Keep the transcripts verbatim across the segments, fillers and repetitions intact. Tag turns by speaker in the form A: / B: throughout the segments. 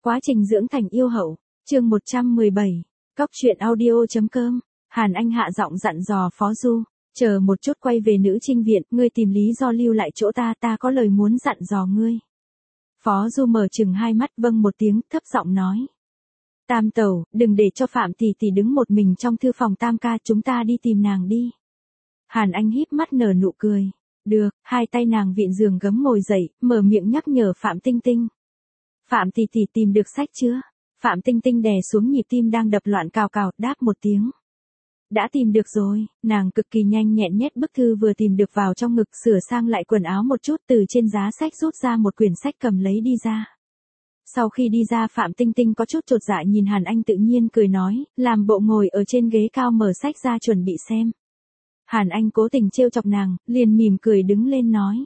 A: Quá trình dưỡng thành yêu hậu, chương một trăm mười bảy, cóc truyện audio.com, Hàn Anh hạ giọng dặn dò Phó Du, chờ một chút quay về nữ trinh viện, ngươi tìm lý do lưu lại chỗ ta, ta có lời muốn dặn dò ngươi. Phó Du mở chừng hai mắt vâng một tiếng, thấp giọng nói. Tam tẩu, đừng để cho Phạm tỷ tỷ đứng một mình trong thư phòng Tam ca, chúng ta đi tìm nàng đi. Hàn Anh híp mắt nở nụ cười. Được, hai tay nàng vịn giường gấm ngồi dậy, mở miệng nhắc nhở Phạm Tinh Tinh. Phạm tỷ tỷ tìm được sách chưa? Phạm Tinh Tinh đè xuống nhịp tim đang đập loạn cào cào, đáp một tiếng. Đã tìm được rồi, nàng cực kỳ nhanh nhẹn nhét bức thư vừa tìm được vào trong ngực, sửa sang lại quần áo một chút, từ trên giá sách rút ra một quyển sách cầm lấy đi ra. Sau khi đi ra, Phạm Tinh Tinh có chút chột dạ nhìn Hàn Anh, tự nhiên cười nói, làm bộ ngồi ở trên ghế cao mở sách ra chuẩn bị xem. Hàn Anh cố tình trêu chọc nàng, liền mỉm cười đứng lên nói.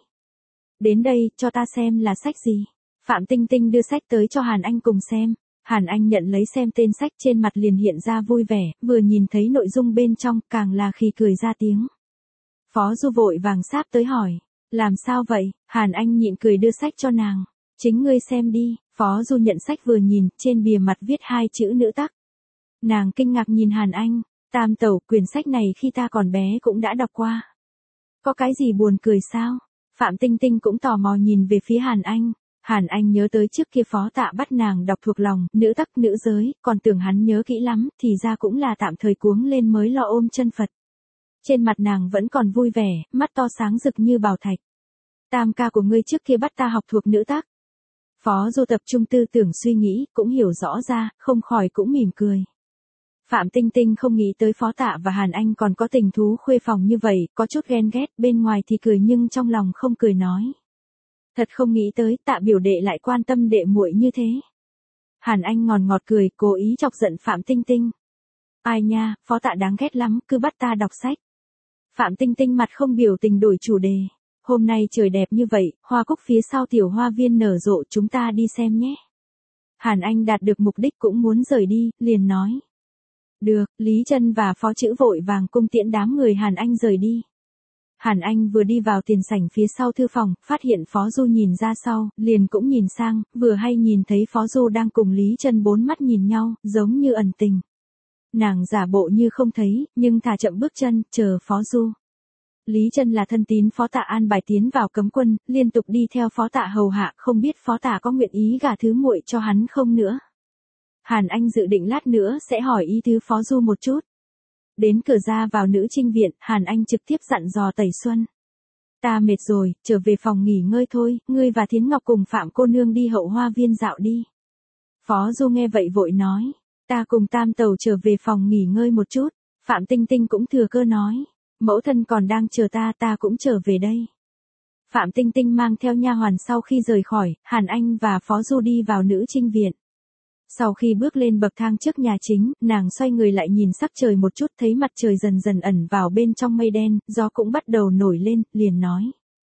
A: Đến đây, cho ta xem là sách gì. Phạm Tinh Tinh đưa sách tới cho Hàn Anh cùng xem. Hàn Anh nhận lấy xem tên sách, trên mặt liền hiện ra vui vẻ, vừa nhìn thấy nội dung bên trong, càng là khi cười ra tiếng. Phó Du vội vàng sáp tới hỏi, làm sao vậy? Hàn Anh nhịn cười đưa sách cho nàng. Chính ngươi xem đi. Phó Du nhận sách vừa nhìn, trên bìa mặt viết hai chữ nữ tắc. Nàng kinh ngạc nhìn Hàn Anh, Tam tẩu, quyển sách này khi ta còn bé cũng đã đọc qua. Có cái gì buồn cười sao? Phạm Tinh Tinh cũng tò mò nhìn về phía Hàn Anh. Hàn Anh nhớ tới trước kia Phó Tạ bắt nàng đọc thuộc lòng, nữ tắc nữ giới, còn tưởng hắn nhớ kỹ lắm, thì ra cũng là tạm thời cuống lên mới lo ôm chân Phật. Trên mặt nàng vẫn còn vui vẻ, mắt to sáng rực như bảo thạch. Tam ca của ngươi trước kia bắt ta học thuộc nữ tắc. Phó Du tập trung tư tưởng suy nghĩ, cũng hiểu rõ ra, không khỏi cũng mỉm cười. Phạm Tinh Tinh không nghĩ tới Phó Tạ và Hàn Anh còn có tình thú khuê phòng như vậy, có chút ghen ghét, bên ngoài thì cười nhưng trong lòng không cười nói. Thật không nghĩ tới Tạ biểu đệ lại quan tâm đệ muội như thế. Hàn Anh ngọt ngọt cười, cố ý chọc giận Phạm Tinh Tinh. Ai nha, Phó Tạ đáng ghét lắm, cứ bắt ta đọc sách. Phạm Tinh Tinh mặt không biểu tình đổi chủ đề. Hôm nay trời đẹp như vậy, hoa cúc phía sau tiểu hoa viên nở rộ, chúng ta đi xem nhé. Hàn Anh đạt được mục đích cũng muốn rời đi, liền nói. Được, Lý Trân và Phó Chữ vội vàng cung tiễn đám người Hàn Anh rời đi. Hàn Anh vừa đi vào tiền sảnh phía sau thư phòng, phát hiện Phó Du nhìn ra sau, liền cũng nhìn sang, vừa hay nhìn thấy Phó Du đang cùng Lý Trân bốn mắt nhìn nhau, giống như ẩn tình. Nàng giả bộ như không thấy, nhưng thả chậm bước chân, chờ Phó Du. Lý Trân là thân tín Phó Tạ an bài tiến vào cấm quân, liên tục đi theo Phó Tạ hầu hạ, không biết Phó Tạ có nguyện ý gả thứ muội cho hắn không nữa. Hàn Anh dự định lát nữa sẽ hỏi ý tứ Phó Du một chút. Đến cửa ra vào nữ trinh viện, Hàn Anh trực tiếp dặn dò Tẩy Xuân. Ta mệt rồi, trở về phòng nghỉ ngơi thôi, ngươi và Thiến Ngọc cùng Phạm cô nương đi hậu hoa viên dạo đi. Phó Du nghe vậy vội nói, ta cùng Tam tẩu trở về phòng nghỉ ngơi một chút. Phạm Tinh Tinh cũng thừa cơ nói, mẫu thân còn đang chờ ta, ta cũng trở về đây. Phạm Tinh Tinh mang theo nha hoàn sau khi rời khỏi, Hàn Anh và Phó Du đi vào nữ trinh viện. Sau khi bước lên bậc thang trước nhà chính, nàng xoay người lại nhìn sắc trời một chút, thấy mặt trời dần dần ẩn vào bên trong mây đen, gió cũng bắt đầu nổi lên, liền nói.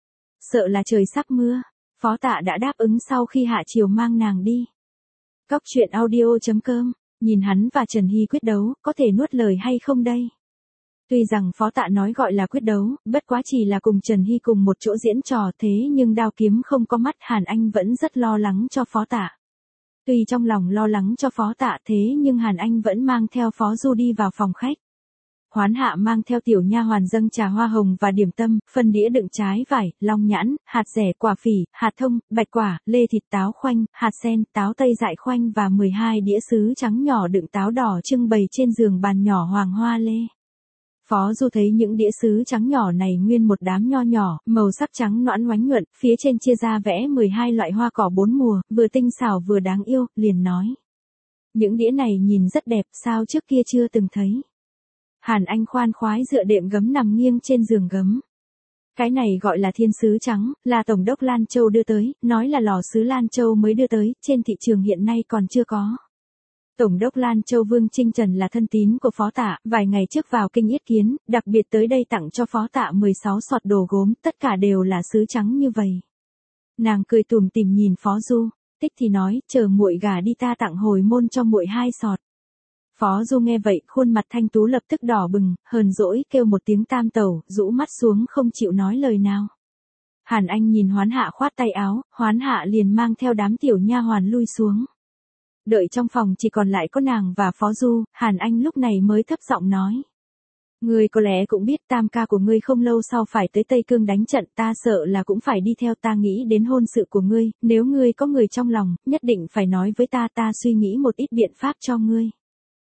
A: Sợ là trời sắp mưa. Phó Tạ đã đáp ứng sau khi hạ chiều mang nàng đi. Cóc truyện audio.com, nhìn hắn và Trần Hy quyết đấu, có thể nuốt lời hay không đây? Tuy rằng Phó Tạ nói gọi là quyết đấu, bất quá chỉ là cùng Trần Hy cùng một chỗ diễn trò, thế nhưng đao kiếm không có mắt, Hàn Anh vẫn rất lo lắng cho Phó Tạ. Tuy trong lòng lo lắng cho Phó Tạ, thế nhưng Hàn Anh vẫn mang theo Phó Du đi vào phòng khách. Hoán Hạ mang theo tiểu nha hoàn dâng trà hoa hồng và điểm tâm, phân đĩa đựng trái vải, long nhãn, hạt dẻ, quả phỉ, hạt thông, bạch quả, lê thịt, táo khoanh, hạt sen, táo tây dại khoanh và mười hai đĩa sứ trắng nhỏ đựng táo đỏ trưng bày trên giường bàn nhỏ hoàng hoa lê. Phó Du thấy những đĩa sứ trắng nhỏ này nguyên một đám nho nhỏ, màu sắc trắng nõn oánh nhuận, phía trên chia ra vẽ mười hai loại hoa cỏ bốn mùa, vừa tinh xảo vừa đáng yêu, liền nói. Những đĩa này nhìn rất đẹp, sao trước kia chưa từng thấy. Hàn Anh khoan khoái dựa đệm gấm nằm nghiêng trên giường gấm. Cái này gọi là thiên sứ trắng, là Tổng đốc Lan Châu đưa tới, nói là lò sứ Lan Châu mới đưa tới, trên thị trường hiện nay còn chưa có. Tổng đốc Lan Châu Vương Trinh Trần là thân tín của Phó Tạ, vài ngày trước vào kinh yết kiến, đặc biệt tới đây tặng cho Phó Tạ mười sáu sọt đồ gốm, tất cả đều là sứ trắng như vậy. Nàng cười tủm tỉm nhìn Phó Du, tích thì nói, chờ muội gả đi ta tặng hồi môn cho muội hai sọt. Phó Du nghe vậy, khuôn mặt thanh tú lập tức đỏ bừng, hờn dỗi kêu một tiếng Tam tẩu, rũ mắt xuống không chịu nói lời nào. Hàn Anh nhìn Hoán Hạ khoát tay áo, Hoán Hạ liền mang theo đám tiểu nha hoàn lui xuống. Đợi trong phòng chỉ còn lại có nàng và Phó Du, Hàn Anh lúc này mới thấp giọng nói. Ngươi có lẽ cũng biết tam ca của ngươi không lâu sau phải tới Tây Cương đánh trận, ta sợ là cũng phải đi theo, ta nghĩ đến hôn sự của ngươi, nếu ngươi có người trong lòng, nhất định phải nói với ta, ta suy nghĩ một ít biện pháp cho ngươi.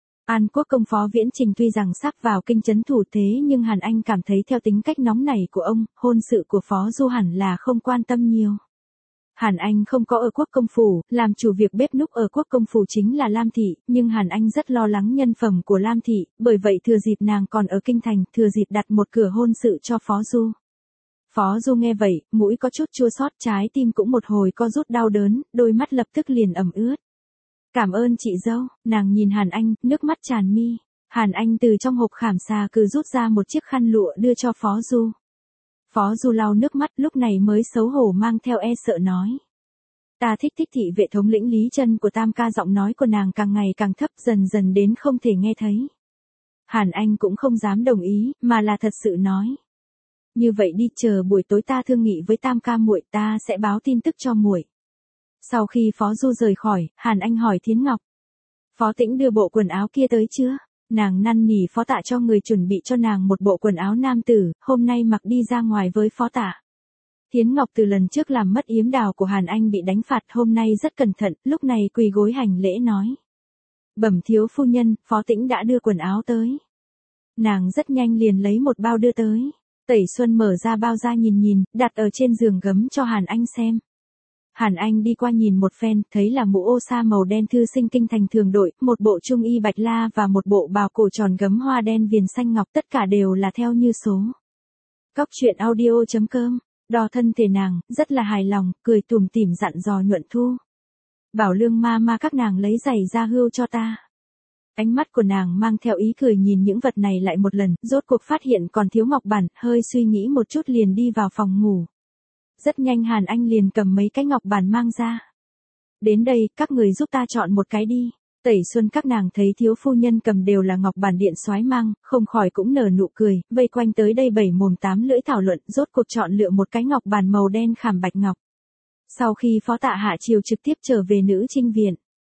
A: An Quốc công Phó Viễn Trình tuy rằng sắp vào kinh trấn thủ thế nhưng Hàn Anh cảm thấy theo tính cách nóng nảy của ông, hôn sự của Phó Du hẳn là không quan tâm nhiều. Hàn Anh không có ở Quốc công phủ, làm chủ việc bếp núc ở Quốc công phủ chính là Lam Thị, nhưng Hàn Anh rất lo lắng nhân phẩm của Lam Thị, bởi vậy thừa dịp nàng còn ở kinh thành, thừa dịp đặt một cửa hôn sự cho Phó Du. Phó Du nghe vậy, mũi có chút chua xót, trái tim cũng một hồi co rút đau đớn, đôi mắt lập tức liền ẩm ướt. Cảm ơn chị dâu, nàng nhìn Hàn Anh, nước mắt tràn mi. Hàn Anh từ trong hộp khảm xà cừ rút ra một chiếc khăn lụa đưa cho Phó Du. Phó Du lau nước mắt lúc này mới xấu hổ mang theo e sợ nói. Ta thích thích thị vệ thống lĩnh Lý Chân của tam ca, giọng nói của nàng càng ngày càng thấp, dần dần đến không thể nghe thấy. Hàn Anh cũng không dám đồng ý, mà là thật sự nói. Như vậy đi, chờ buổi tối ta thương nghị với tam ca muội, ta sẽ báo tin tức cho muội. Sau khi Phó Du rời khỏi, Hàn Anh hỏi Thiến Ngọc. Phó Tĩnh đưa bộ quần áo kia tới chưa? Nàng năn nỉ Phó Tạ cho người chuẩn bị cho nàng một bộ quần áo nam tử, hôm nay mặc đi ra ngoài với Phó Tạ. Thiến Ngọc từ lần trước làm mất yếm đào của Hàn Anh bị đánh phạt, hôm nay rất cẩn thận, lúc này quỳ gối hành lễ nói. Bẩm thiếu phu nhân, Phó Tĩnh đã đưa quần áo tới. Nàng rất nhanh liền lấy một bao đưa tới. Tẩy Xuân mở ra bao ra nhìn nhìn, đặt ở trên giường gấm cho Hàn Anh xem. Hàn Anh đi qua nhìn một phen, thấy là mũ ô sa màu đen thư sinh kinh thành thường đội, một bộ trung y bạch la và một bộ bào cổ tròn gấm hoa đen viền xanh ngọc, tất cả đều là theo như số. Cóc truyện audio chấm com, đo thân thể nàng, rất là hài lòng, cười tủm tỉm dặn dò Nhuận Thu. Bảo Lương ma ma các nàng lấy giày ra hươu cho ta. Ánh mắt của nàng mang theo ý cười nhìn những vật này lại một lần, rốt cuộc phát hiện còn thiếu ngọc bản, hơi suy nghĩ một chút liền đi vào phòng ngủ. Rất nhanh Hàn Anh liền cầm mấy cái ngọc bản mang ra. Đến đây, các người giúp ta chọn một cái đi. Tẩy Xuân các nàng thấy thiếu phu nhân cầm đều là ngọc bản điện soái mang, không khỏi cũng nở nụ cười, vây quanh tới đây bảy mồm tám lưỡi thảo luận, rốt cuộc chọn lựa một cái ngọc bản màu đen khảm bạch ngọc. Sau khi Phó Tạ hạ chiều trực tiếp trở về nữ trinh viện.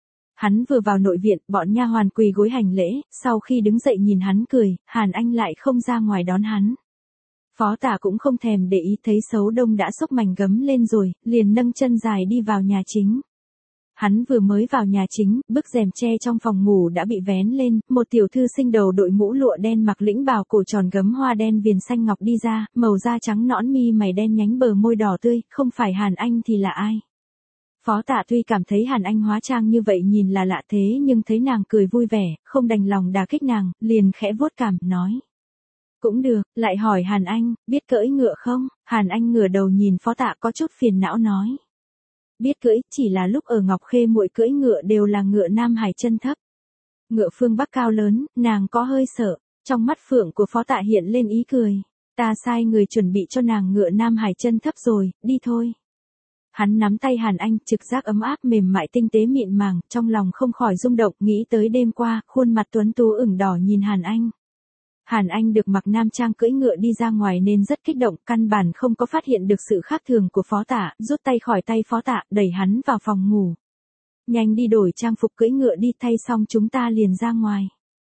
A: Hắn vừa vào nội viện, bọn nha hoàn quỳ gối hành lễ, sau khi đứng dậy nhìn hắn cười, Hàn Anh lại không ra ngoài đón hắn. Phó Tạ cũng không thèm để ý, thấy Sấu Đông đã xốc mảnh gấm lên rồi, liền nâng chân dài đi vào nhà chính. Hắn vừa mới vào nhà chính, bức rèm tre trong phòng ngủ đã bị vén lên, một tiểu thư xinh đầu đội mũ lụa đen mặc lĩnh bào cổ tròn gấm hoa đen viền xanh ngọc đi ra, màu da trắng nõn, mi mày đen nhánh, bờ môi đỏ tươi, không phải Hàn Anh thì là ai? Phó Tạ tuy cảm thấy Hàn Anh hóa trang như vậy nhìn là lạ, thế nhưng thấy nàng cười vui vẻ, không đành lòng đả kích nàng, liền khẽ vuốt cằm, nói. Cũng được, lại hỏi Hàn Anh, biết cưỡi ngựa không? Hàn Anh ngửa đầu nhìn Phó Tạ có chút phiền não nói. Biết cưỡi, chỉ là lúc ở Ngọc Khê muội cưỡi ngựa đều là ngựa Nam Hải chân thấp. Ngựa phương Bắc cao lớn, nàng có hơi sợ. Trong mắt phượng của Phó Tạ hiện lên ý cười. Ta sai người chuẩn bị cho nàng ngựa Nam Hải chân thấp rồi, đi thôi. Hắn nắm tay Hàn Anh, trực giác ấm áp mềm mại tinh tế mịn màng, trong lòng không khỏi rung động, nghĩ tới đêm qua, khuôn mặt tuấn tú ửng đỏ nhìn Hàn Anh. Hàn Anh được mặc nam trang cưỡi ngựa đi ra ngoài nên rất kích động, căn bản không có phát hiện được sự khác thường của Phó Tạ, rút tay khỏi tay Phó Tạ, đẩy hắn vào phòng ngủ. Nhanh đi đổi trang phục cưỡi ngựa đi, thay xong chúng ta liền ra ngoài.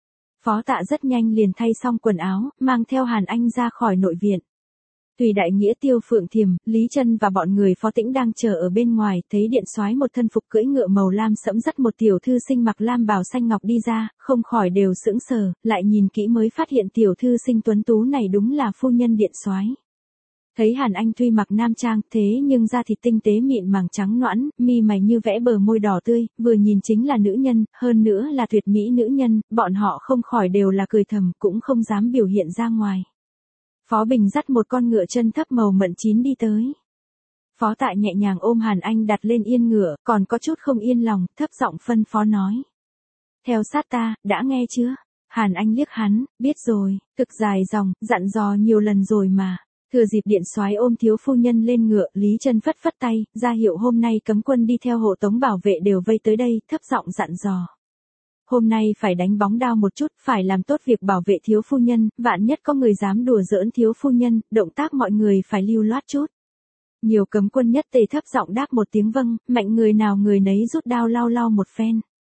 A: Phó Tạ rất nhanh liền thay xong quần áo, mang theo Hàn Anh ra khỏi nội viện. Tùy đại nghĩa Tiêu Phượng Thiềm, Lý Chân và bọn người Phó Tĩnh đang chờ ở bên ngoài, thấy điện soái một thân phục cưỡi ngựa màu lam sẫm dắt một tiểu thư sinh mặc lam bào xanh ngọc đi ra, không khỏi đều sững sờ, lại nhìn kỹ mới phát hiện tiểu thư sinh tuấn tú này đúng là phu nhân điện soái. Thấy Hàn Anh tuy mặc nam trang, thế nhưng da thịt tinh tế mịn màng trắng nõn, mi mày như vẽ, bờ môi đỏ tươi, vừa nhìn chính là nữ nhân, hơn nữa là tuyệt mỹ nữ nhân, bọn họ không khỏi đều là cười thầm, cũng không dám biểu hiện ra ngoài. Phó Bình dắt một con ngựa chân thấp màu mận chín đi tới. Phó Tạ nhẹ nhàng ôm Hàn Anh đặt lên yên ngựa, còn có chút không yên lòng, thấp giọng phân phó nói. Theo sát ta, đã nghe chưa? Hàn Anh liếc hắn, biết rồi, thực dài dòng, dặn dò nhiều lần rồi mà. Thừa dịp điện soái ôm thiếu phu nhân lên ngựa, Lý Chân phất phất tay, ra hiệu hôm nay cấm quân đi theo hộ tống bảo vệ đều vây tới đây, thấp giọng dặn dò. Hôm nay phải đánh bóng đao một chút, phải làm tốt việc bảo vệ thiếu phu nhân, vạn nhất có người dám đùa giỡn thiếu phu nhân, động tác mọi người phải lưu loát chút. Nhiều cấm quân nhất tề thấp giọng đáp một tiếng vâng, mạnh người nào người nấy rút đao lau lau một phen.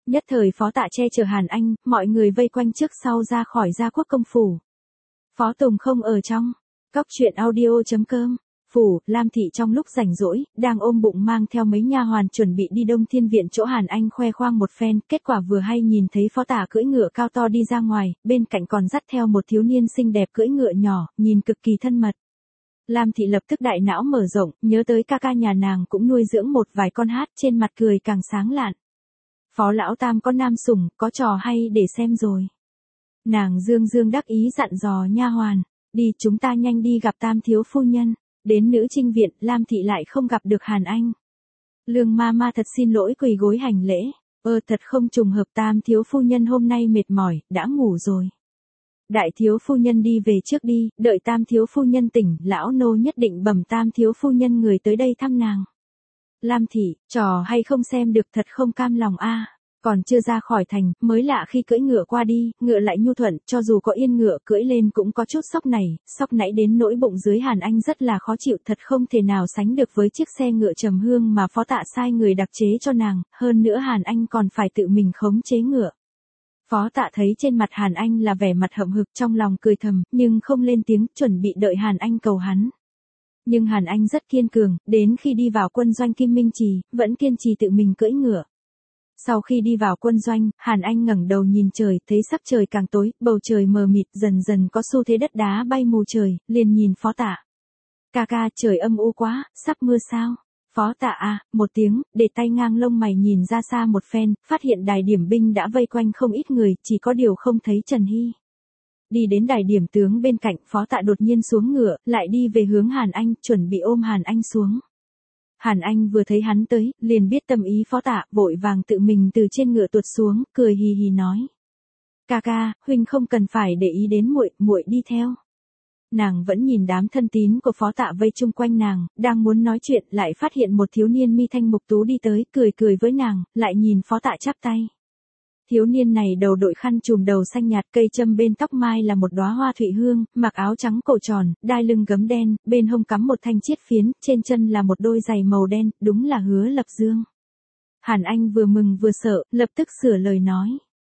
A: Nhất thời Phó Tạ che chở Hàn Anh, mọi người vây quanh trước sau ra khỏi Gia Quốc công phủ. Phó Tùng không ở trong. Cóc truyện audio.com. Phủ, Lam Thị trong lúc rảnh rỗi, đang ôm bụng mang theo mấy nha hoàn chuẩn bị đi Đông Thiên Viện chỗ Hàn Anh khoe khoang một phen, kết quả vừa hay nhìn thấy Phó Tạ cưỡi ngựa cao to đi ra ngoài, bên cạnh còn dắt theo một thiếu niên xinh đẹp cưỡi ngựa nhỏ, nhìn cực kỳ thân mật. Lam Thị lập tức đại não mở rộng, nhớ tới ca ca nhà nàng cũng nuôi dưỡng một vài con hát, trên mặt cười càng sáng lạn. Phó lão tam có nam sủng, có trò hay để xem rồi. Nàng dương dương đắc ý dặn dò nha hoàn, đi chúng ta nhanh đi gặp tam thiếu phu nhân. Đến Nữ Trinh Viện, Lam Thị lại không gặp được Hàn Anh. Lương ma ma thật xin lỗi quỳ gối hành lễ, ơ thật không trùng hợp tam thiếu phu nhân hôm nay mệt mỏi, đã ngủ rồi. Đại thiếu phu nhân đi về trước đi, đợi tam thiếu phu nhân tỉnh, lão nô nhất định bẩm tam thiếu phu nhân người tới đây thăm nàng. Lam Thị, trò hay không xem được thật không cam lòng a. Còn chưa ra khỏi thành, mới lạ khi cưỡi ngựa qua đi, ngựa lại nhu thuận, cho dù có yên ngựa cưỡi lên cũng có chút sóc này, sóc nãy đến nỗi bụng dưới Hàn Anh rất là khó chịu, thật không thể nào sánh được với chiếc xe ngựa trầm hương mà Phó Tạ sai người đặc chế cho nàng, hơn nữa Hàn Anh còn phải tự mình khống chế ngựa. Phó Tạ thấy trên mặt Hàn Anh là vẻ mặt hậm hực, trong lòng cười thầm, nhưng không lên tiếng, chuẩn bị đợi Hàn Anh cầu hắn. Nhưng Hàn Anh rất kiên cường, đến khi đi vào quân doanh Kim Minh Trì, vẫn kiên trì tự mình cưỡi ngựa. Sau khi đi vào quân doanh, Hàn Anh ngẩng đầu nhìn trời, thấy sắc trời càng tối, bầu trời mờ mịt, dần dần có xu thế đất đá bay mù trời, liền nhìn Phó Tạ. Ca ca, trời âm u quá, sắp mưa sao? Phó Tạ à, một tiếng, để tay ngang lông mày nhìn ra xa một phen, phát hiện đài điểm binh đã vây quanh không ít người, chỉ có điều không thấy Trần Hy. Đi đến đài điểm tướng bên cạnh, Phó Tạ đột nhiên xuống ngựa, lại đi về hướng Hàn Anh, chuẩn bị ôm Hàn Anh xuống. Hàn Anh vừa thấy hắn tới, liền biết tâm ý Phó Tạ, vội vàng tự mình từ trên ngựa tuột xuống, cười hì hì nói: "Ca ca, huynh không cần phải để ý đến muội, muội đi theo." Nàng vẫn nhìn đám thân tín của Phó Tạ vây chung quanh nàng, đang muốn nói chuyện, lại phát hiện một thiếu niên mi thanh mục tú đi tới, cười cười với nàng, lại nhìn Phó Tạ chắp tay. Thiếu niên này đầu đội khăn trùm đầu xanh nhạt, cây châm bên tóc mai là một đóa hoa thụy hương, mặc áo trắng cổ tròn, đai lưng gấm đen, bên hông cắm một thanh chiết phiến, trên chân là một đôi giày màu đen, đúng là Hứa Lập Dương. Hàn Anh vừa mừng vừa sợ, lập tức sửa lời nói: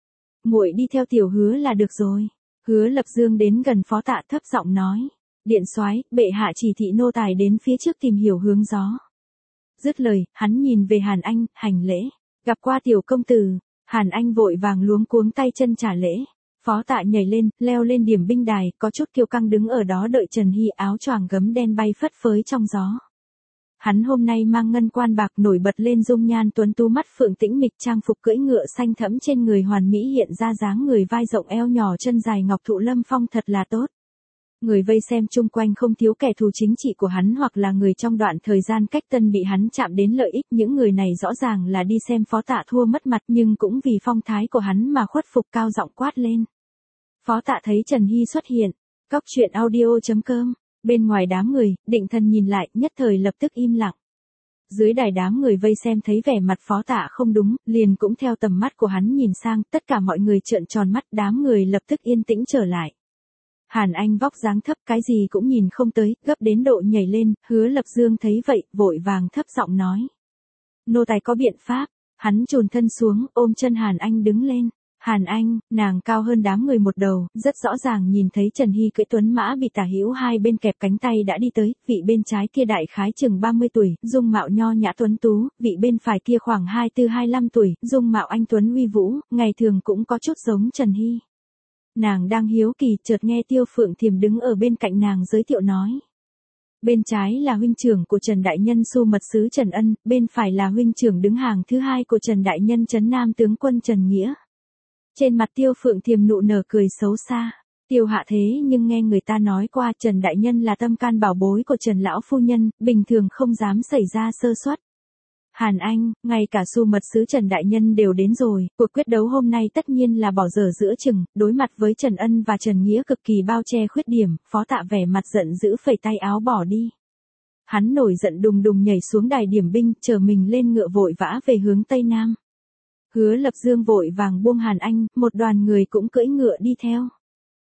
A: "Muội đi theo tiểu Hứa là được rồi." Hứa Lập Dương đến gần Phó Tạ thấp giọng nói: "Điện soái, bệ hạ chỉ thị nô tài đến phía trước tìm hiểu hướng gió." Dứt lời, hắn nhìn về Hàn Anh, hành lễ: "Gặp qua tiểu công tử." Hàn Anh vội vàng luống cuống tay chân trả lễ. Phó Tạ nhảy lên, leo lên điểm binh đài, có chút kiêu căng đứng ở đó đợi Trần Hy, áo choàng gấm đen bay phất phới trong gió. Hắn hôm nay mang ngân quan bạc nổi bật lên dung nhan tuấn tú, mắt phượng tĩnh mịch, trang phục cưỡi ngựa xanh thẫm trên người hoàn mỹ hiện ra dáng người vai rộng eo nhỏ chân dài ngọc thụ lâm phong thật là tốt. Người vây xem chung quanh không thiếu kẻ thù chính trị của hắn hoặc là người trong đoạn thời gian cách tân bị hắn chạm đến lợi ích, những người này rõ ràng là đi xem Phó Tạ thua mất mặt nhưng cũng vì phong thái của hắn mà khuất phục, cao giọng quát lên. Phó Tạ thấy Trần Hy xuất hiện, cóc truyện audio.com, bên ngoài đám người, định thần nhìn lại, nhất thời lập tức im lặng. Dưới đài đám người vây xem thấy vẻ mặt Phó Tạ không đúng, liền cũng theo tầm mắt của hắn nhìn sang, tất cả mọi người trợn tròn mắt, đám người lập tức yên tĩnh trở lại. Hàn Anh vóc dáng thấp, cái gì cũng nhìn không tới, gấp đến độ nhảy lên, Hứa Lập Dương thấy vậy, vội vàng thấp giọng nói: "Nô tài có biện pháp." Hắn chồn thân xuống, ôm chân Hàn Anh đứng lên. Hàn Anh, nàng cao hơn đám người một đầu, rất rõ ràng nhìn thấy Trần Hy cưỡi tuấn mã bị tả hữu hai bên kẹp cánh tay đã đi tới, vị bên trái kia đại khái chừng ba mươi tuổi, dung mạo nho nhã tuấn tú, vị bên phải kia khoảng hai mươi tư hai mươi lăm tuổi, dung mạo anh tuấn uy vũ, ngày thường cũng có chút giống Trần Hy. Nàng đang hiếu kỳ, chợt nghe Tiêu Phượng Thiềm đứng ở bên cạnh nàng giới thiệu nói: "Bên trái là huynh trưởng của Trần đại nhân Xu mật sứ Trần Ân, bên phải là huynh trưởng đứng hàng thứ hai của Trần đại nhân Trấn Nam tướng quân Trần Nghĩa." Trên mặt Tiêu Phượng Thiềm nụ nở cười xấu xa. Tiêu hạ thế nhưng nghe người ta nói qua Trần đại nhân là tâm can bảo bối của Trần lão phu nhân, bình thường không dám xảy ra sơ suất. Hàn Anh, ngay cả Xu mật sứ Trần đại nhân đều đến rồi, cuộc quyết đấu hôm nay tất nhiên là bỏ dở giữa chừng, đối mặt với Trần Ân và Trần Nghĩa cực kỳ bao che khuyết điểm, Phó Tạ vẻ mặt giận dữ phẩy tay áo bỏ đi. Hắn nổi giận đùng đùng nhảy xuống đài điểm binh, chờ mình lên ngựa vội vã về hướng Tây Nam. Hứa Lập Dương vội vàng buông Hàn Anh, một đoàn người cũng cưỡi ngựa đi theo.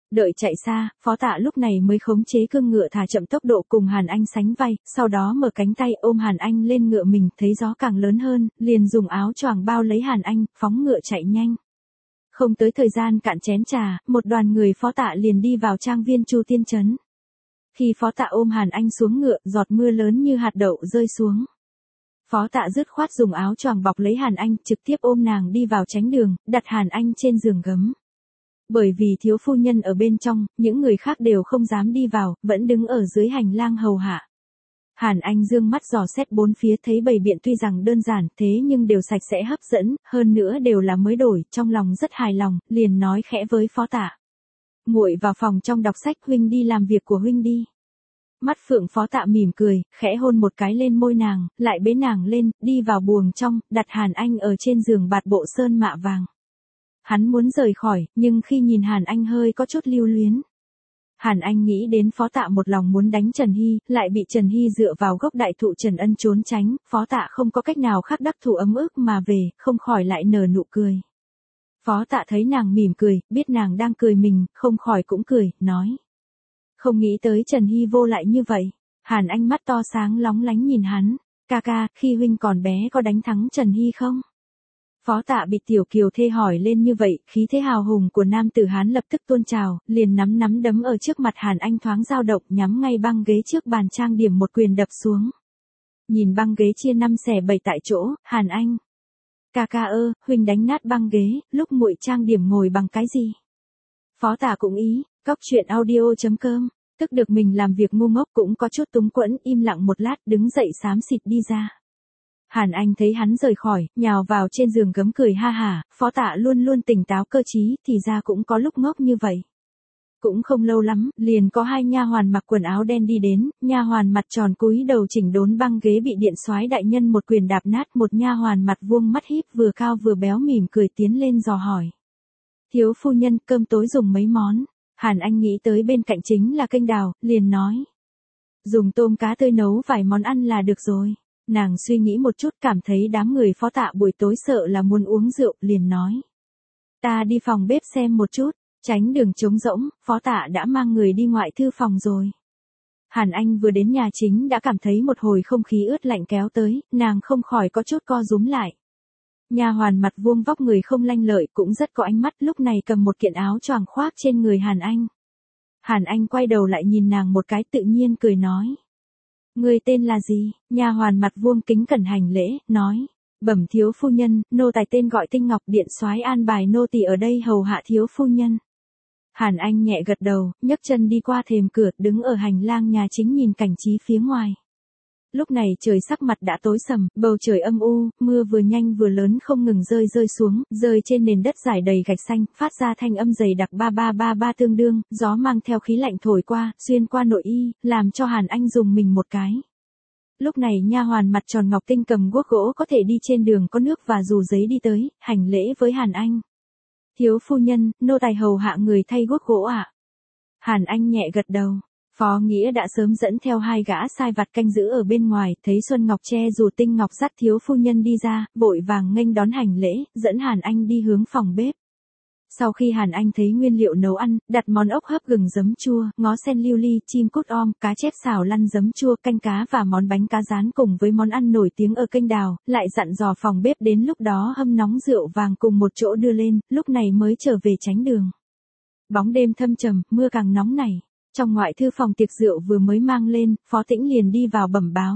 A: Đợi chạy xa, Phó Tạ lúc này mới khống chế cương ngựa thả chậm tốc độ cùng Hàn Anh sánh vai, sau đó mở cánh tay ôm Hàn Anh lên ngựa mình, thấy gió càng lớn hơn, liền dùng áo choàng bao lấy Hàn Anh, phóng ngựa chạy nhanh. Không tới thời gian cạn chén trà, một đoàn người Phó Tạ liền đi vào trang viên Chu Tiên Trấn. Khi Phó Tạ ôm Hàn Anh xuống ngựa, giọt mưa lớn như hạt đậu rơi xuống. Phó Tạ dứt khoát dùng áo choàng bọc lấy Hàn Anh, trực tiếp ôm nàng đi vào tránh đường, đặt Hàn Anh trên giường gấm. Bởi vì thiếu phu nhân ở bên trong, những người khác đều không dám đi vào, vẫn đứng ở dưới hành lang hầu hạ. Hàn Anh dương mắt dò xét bốn phía, thấy bày biện tuy rằng đơn giản, thế nhưng đều sạch sẽ hấp dẫn, hơn nữa đều là mới đổi, trong lòng rất hài lòng, liền nói khẽ với Phó Tạ. Muội vào phòng trong đọc sách, huynh đi làm việc của huynh đi. Mắt phượng Phó Tạ mỉm cười, khẽ hôn một cái lên môi nàng, lại bế nàng lên, đi vào buồng trong, đặt Hàn Anh ở trên giường bạt bộ sơn mạ vàng. Hắn muốn rời khỏi, nhưng khi nhìn Hàn Anh hơi có chút lưu luyến. Hàn Anh nghĩ đến Phó Tạ một lòng muốn đánh Trần Hy, lại bị Trần Hy dựa vào gốc đại thụ Trần Ân trốn tránh, Phó Tạ không có cách nào khác đắc thủ ấm ức mà về, không khỏi lại nở nụ cười. Phó Tạ thấy nàng mỉm cười, biết nàng đang cười mình, không khỏi cũng cười, nói. Không nghĩ tới Trần Hy vô lại như vậy. Hàn Anh mắt to sáng lóng lánh nhìn hắn, ca ca, khi huynh còn bé có đánh thắng Trần Hy không? Phó Tạ bị Tiểu Kiều Thê hỏi lên như vậy, khí thế hào hùng của nam tử Hán lập tức tuôn trào, liền nắm nắm đấm ở trước mặt Hàn Anh thoáng dao động, nhắm ngay băng ghế trước bàn trang điểm một quyền đập xuống. Nhìn băng ghế chia năm xẻ bảy tại chỗ, Hàn Anh. Ca ca ơ, huynh đánh nát băng ghế, lúc muội trang điểm ngồi bằng cái gì? Phó Tạ cũng ý, cóc truyện audio chấm com, tức được mình làm việc ngu ngốc cũng có chút túng quẫn, im lặng một lát đứng dậy xám xịt đi ra. Hàn Anh thấy hắn rời khỏi, nhào vào trên giường gấm cười ha hả, Phó Tạ luôn luôn tỉnh táo cơ trí, thì ra cũng có lúc ngốc như vậy. Cũng không lâu lắm, liền có hai nha hoàn mặc quần áo đen đi đến, nha hoàn mặt tròn cúi đầu chỉnh đốn băng ghế bị điện soái đại nhân một quyền đạp nát, một nha hoàn mặt vuông mắt híp vừa cao vừa béo mỉm cười tiến lên dò hỏi. Thiếu phu nhân, cơm tối dùng mấy món? Hàn Anh nghĩ tới bên cạnh chính là kênh đào, liền nói. Dùng tôm cá tươi nấu vài món ăn là được rồi. Nàng suy nghĩ một chút cảm thấy đám người Phó Tạ buổi tối sợ là muốn uống rượu, liền nói. Ta đi phòng bếp xem một chút, tránh đường trống rỗng, Phó Tạ đã mang người đi ngoại thư phòng rồi. Hàn Anh vừa đến nhà chính đã cảm thấy một hồi không khí ướt lạnh kéo tới, nàng không khỏi có chút co rúm lại. Nha hoàn mặt vuông vóc người không lanh lợi cũng rất có ánh mắt, lúc này cầm một kiện áo choàng khoác trên người Hàn Anh. Hàn Anh quay đầu lại nhìn nàng một cái tự nhiên cười nói. Người tên là gì? Nha hoàn mặt vuông kính cẩn hành lễ, nói. Bẩm thiếu phu nhân, nô tài tên gọi Tinh Ngọc, điện soái an bài nô tỳ ở đây hầu hạ thiếu phu nhân. Hàn Anh nhẹ gật đầu, nhấc chân đi qua thềm cửa, đứng ở hành lang nhà chính nhìn cảnh trí phía ngoài. Lúc này trời sắc mặt đã tối sầm, bầu trời âm u, mưa vừa nhanh vừa lớn không ngừng rơi rơi xuống, rơi trên nền đất rải đầy gạch xanh, phát ra thanh âm dày đặc ba ba ba ba tương đương, gió mang theo khí lạnh thổi qua, xuyên qua nội y, làm cho Hàn Anh dùng mình một cái. Lúc này nha hoàn mặt tròn Ngọc Tinh cầm guốc gỗ có thể đi trên đường có nước và dù giấy đi tới, hành lễ với Hàn Anh. Thiếu phu nhân, nô tài hầu hạ người thay guốc gỗ ạ. À? Hàn Anh nhẹ gật đầu. Phó Nghĩa đã sớm dẫn theo hai gã sai vặt canh giữ ở bên ngoài, thấy Xuân Ngọc che dù Tinh Ngọc dắt thiếu phu nhân đi ra, vội vàng nghênh đón hành lễ, dẫn Hàn Anh đi hướng phòng bếp. Sau khi Hàn Anh thấy nguyên liệu nấu ăn, đặt món ốc hấp gừng giấm chua, ngó sen lưu ly, chim cút om, cá chép xào lăn giấm chua, canh cá và món bánh cá rán cùng với món ăn nổi tiếng ở kênh đào, lại dặn dò phòng bếp đến lúc đó hâm nóng rượu vàng cùng một chỗ đưa lên, lúc này mới trở về tránh đường. Bóng đêm thâm trầm, mưa càng nóng nảy. Trong ngoại thư phòng tiệc rượu vừa mới mang lên, Phó Tĩnh liền đi vào bẩm báo.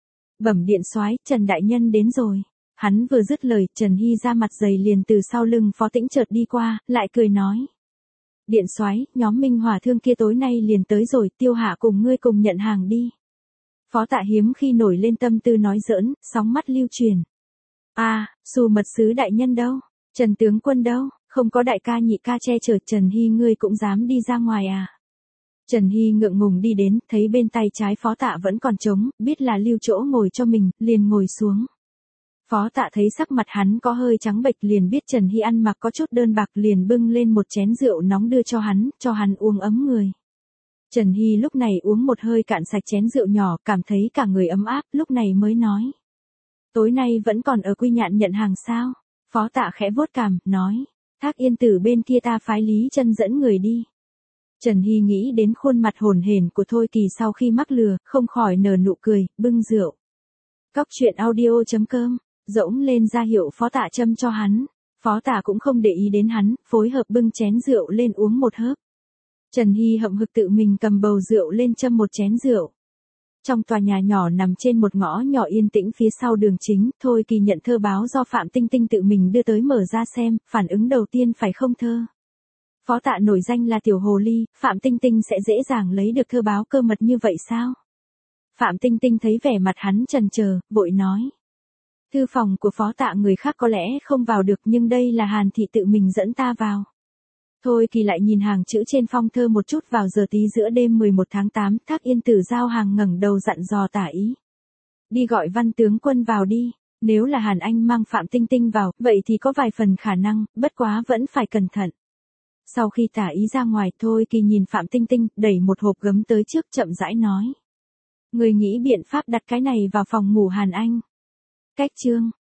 A: Bẩm điện soái, Trần đại nhân đến rồi. Hắn vừa dứt lời, Trần Hy ra mặt dày liền từ sau lưng Phó Tĩnh chợt đi qua, lại cười nói. Điện soái, nhóm Minh Hỏa Thương kia tối nay liền tới rồi, Tiêu Hạ cùng ngươi cùng nhận hàng đi. Phó Tạ hiếm khi nổi lên tâm tư nói giỡn, sóng mắt lưu truyền. A, à, Xù mật sứ đại nhân đâu? Trần tướng quân đâu? Không có đại ca nhị ca che chở, Trần Hy ngươi cũng dám đi ra ngoài à? Trần Hy ngượng ngùng đi đến, thấy bên tay trái Phó Tạ vẫn còn trống, biết là lưu chỗ ngồi cho mình, liền ngồi xuống. Phó Tạ thấy sắc mặt hắn có hơi trắng bệch liền biết Trần Hy ăn mặc có chút đơn bạc liền bưng lên một chén rượu nóng đưa cho hắn, cho hắn uống ấm người. Trần Hy lúc này uống một hơi cạn sạch chén rượu nhỏ, cảm thấy cả người ấm áp, lúc này mới nói. Tối nay vẫn còn ở Quy Nhạn nhận hàng sao? Phó Tạ khẽ vuốt cằm, nói. Thác Yên Tử bên kia ta phái Lý Chân dẫn người đi. Trần Hy nghĩ đến khuôn mặt hồn hển của Thôi Kỳ sau khi mắc lừa, không khỏi nở nụ cười, bưng rượu. Cóc truyện audio chấm com, rỗng lên ra hiệu Phó Tạ châm cho hắn. Phó Tạ cũng không để ý đến hắn, phối hợp bưng chén rượu lên uống một hớp. Trần Hy hậm hực tự mình cầm bầu rượu lên châm một chén rượu. Trong tòa nhà nhỏ nằm trên một ngõ nhỏ yên tĩnh phía sau đường chính, Thôi Kỳ nhận thơ báo do Phạm Tinh Tinh tự mình đưa tới mở ra xem, phản ứng đầu tiên phải không thơ. Phó Tạ nổi danh là tiểu hồ ly, Phạm Tinh Tinh sẽ dễ dàng lấy được thơ báo cơ mật như vậy sao? Phạm Tinh Tinh thấy vẻ mặt hắn chần chờ, vội nói. Thư phòng của Phó Tạ người khác có lẽ không vào được nhưng đây là Hàn thị tự mình dẫn ta vào. Thôi Kỳ lại nhìn hàng chữ trên phong thơ một chút vào giờ tí giữa đêm mười một tháng tám, Thác Yên Tử giao hàng ngẩng đầu dặn dò Tả Ý. Đi gọi Văn tướng quân vào đi, nếu là Hàn Anh mang Phạm Tinh Tinh vào, vậy thì có vài phần khả năng, bất quá vẫn phải cẩn thận. Sau khi Tả Ý ra ngoài, Thôi Kỳ nhìn Phạm Tinh Tinh, đẩy một hộp gấm tới trước chậm rãi nói. Người nghĩ biện pháp đặt cái này vào phòng ngủ Hàn Anh. Cách chương.